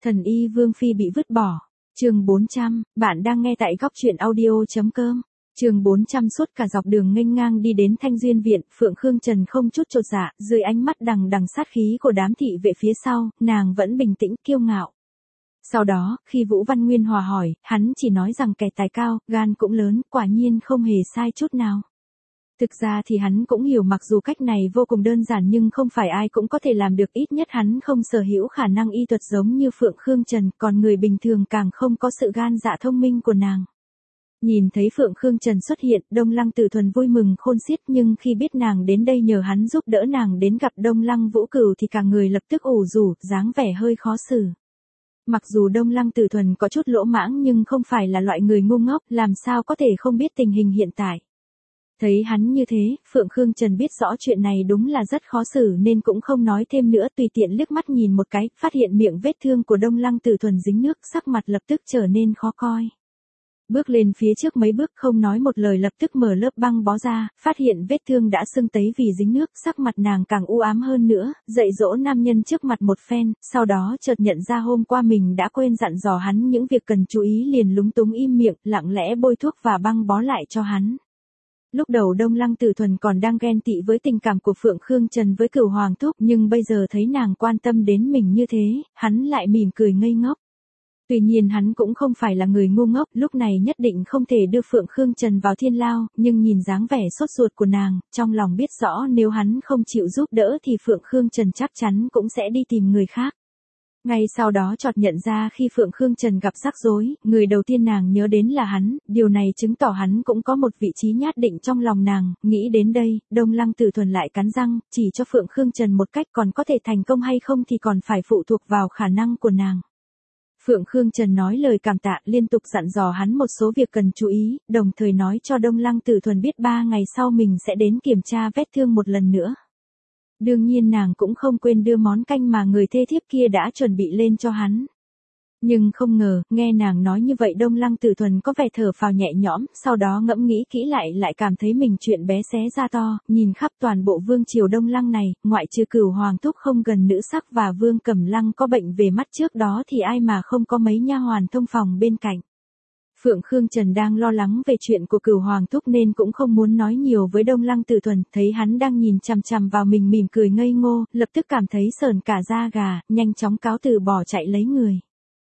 Thần y Vương Phi bị vứt bỏ. Chương 400, bạn đang nghe tại góc truyện audio.com. Chương 400 suốt cả dọc đường nghênh ngang đi đến Thanh Duyên viện, Phượng Khương Trần không chút chột dạ, dưới ánh mắt đằng đằng sát khí của đám thị vệ phía sau, nàng vẫn bình tĩnh kiêu ngạo. Sau đó, khi Vũ Văn Nguyên Hòa hỏi, hắn chỉ nói rằng kẻ tài cao, gan cũng lớn, quả nhiên không hề sai chút nào. Thực ra thì hắn cũng hiểu mặc dù cách này vô cùng đơn giản nhưng không phải ai cũng có thể làm được, ít nhất hắn không sở hữu khả năng y thuật giống như Phượng Khương Trần, còn người bình thường càng không có sự gan dạ thông minh của nàng. Nhìn thấy Phượng Khương Trần xuất hiện, Đông Lăng Tử Thuần vui mừng khôn xiết, nhưng khi biết nàng đến đây nhờ hắn giúp đỡ nàng đến gặp Đông Lăng Vũ Cửu thì cả người lập tức ủ rũ, dáng vẻ hơi khó xử. Mặc dù Đông Lăng Tử Thuần có chút lỗ mãng nhưng không phải là loại người ngu ngốc, làm sao có thể không biết tình hình hiện tại. Thấy hắn như thế, Phượng Khương Trần biết rõ chuyện này đúng là rất khó xử nên cũng không nói thêm nữa, tùy tiện liếc mắt nhìn một cái, phát hiện miệng vết thương của Đông Lăng Tử Thuần dính nước, sắc mặt lập tức trở nên khó coi. Bước lên phía trước mấy bước không nói một lời lập tức mở lớp băng bó ra, phát hiện vết thương đã sưng tấy vì dính nước, sắc mặt nàng càng u ám hơn nữa, dạy dỗ nam nhân trước mặt một phen, sau đó chợt nhận ra hôm qua mình đã quên dặn dò hắn những việc cần chú ý liền lúng túng im miệng, lặng lẽ bôi thuốc và băng bó lại cho hắn. Lúc đầu Đông Lăng Tử Thuần còn đang ghen tị với tình cảm của Phượng Khương Trần với Cửu Hoàng Thúc, nhưng bây giờ thấy nàng quan tâm đến mình như thế, hắn lại mỉm cười ngây ngốc. Tuy nhiên hắn cũng không phải là người ngu ngốc, lúc này nhất định không thể đưa Phượng Khương Trần vào thiên lao, nhưng nhìn dáng vẻ sốt ruột của nàng, trong lòng biết rõ nếu hắn không chịu giúp đỡ thì Phượng Khương Trần chắc chắn cũng sẽ đi tìm người khác. Ngay sau đó chợt nhận ra khi Phượng Khương Trần gặp rắc rối, người đầu tiên nàng nhớ đến là hắn, điều này chứng tỏ hắn cũng có một vị trí nhất định trong lòng nàng, nghĩ đến đây, Đông Lăng Tử Thuần lại cắn răng, chỉ cho Phượng Khương Trần một cách, còn có thể thành công hay không thì còn phải phụ thuộc vào khả năng của nàng. Phượng Khương Trần nói lời cảm tạ, liên tục dặn dò hắn một số việc cần chú ý, đồng thời nói cho Đông Lăng Tử Thuần biết 3 ngày sau mình sẽ đến kiểm tra vết thương một lần nữa. Đương nhiên nàng cũng không quên đưa món canh mà người thê thiếp kia đã chuẩn bị lên cho hắn. Nhưng không ngờ, nghe nàng nói như vậy Đông Lăng Tử Thuần có vẻ thở phào nhẹ nhõm, sau đó ngẫm nghĩ kỹ lại cảm thấy mình chuyện bé xé ra to, nhìn khắp toàn bộ vương triều Đông Lăng này, ngoại trừ Cửu Hoàng Thúc không gần nữ sắc và Vương Cẩm Lăng có bệnh về mắt trước đó thì ai mà không có mấy nha hoàn thông phòng bên cạnh. Phượng Khương Trần đang lo lắng về chuyện của Cửu Hoàng Thúc nên cũng không muốn nói nhiều với Đông Lăng Tử Thuần, thấy hắn đang nhìn chằm chằm vào mình mỉm cười ngây ngô, lập tức cảm thấy sởn cả da gà, nhanh chóng cáo từ bỏ chạy lấy người.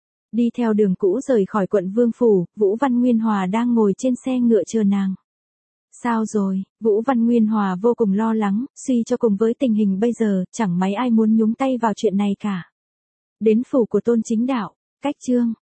Đi theo đường cũ rời khỏi quận Vương Phủ, Vũ Văn Nguyên Hòa đang ngồi trên xe ngựa chờ nàng. Sao rồi? Vũ Văn Nguyên Hòa vô cùng lo lắng, suy cho cùng với tình hình bây giờ, chẳng mấy ai muốn nhúng tay vào chuyện này cả. Đến phủ của Tôn Chính Đạo, cách chương.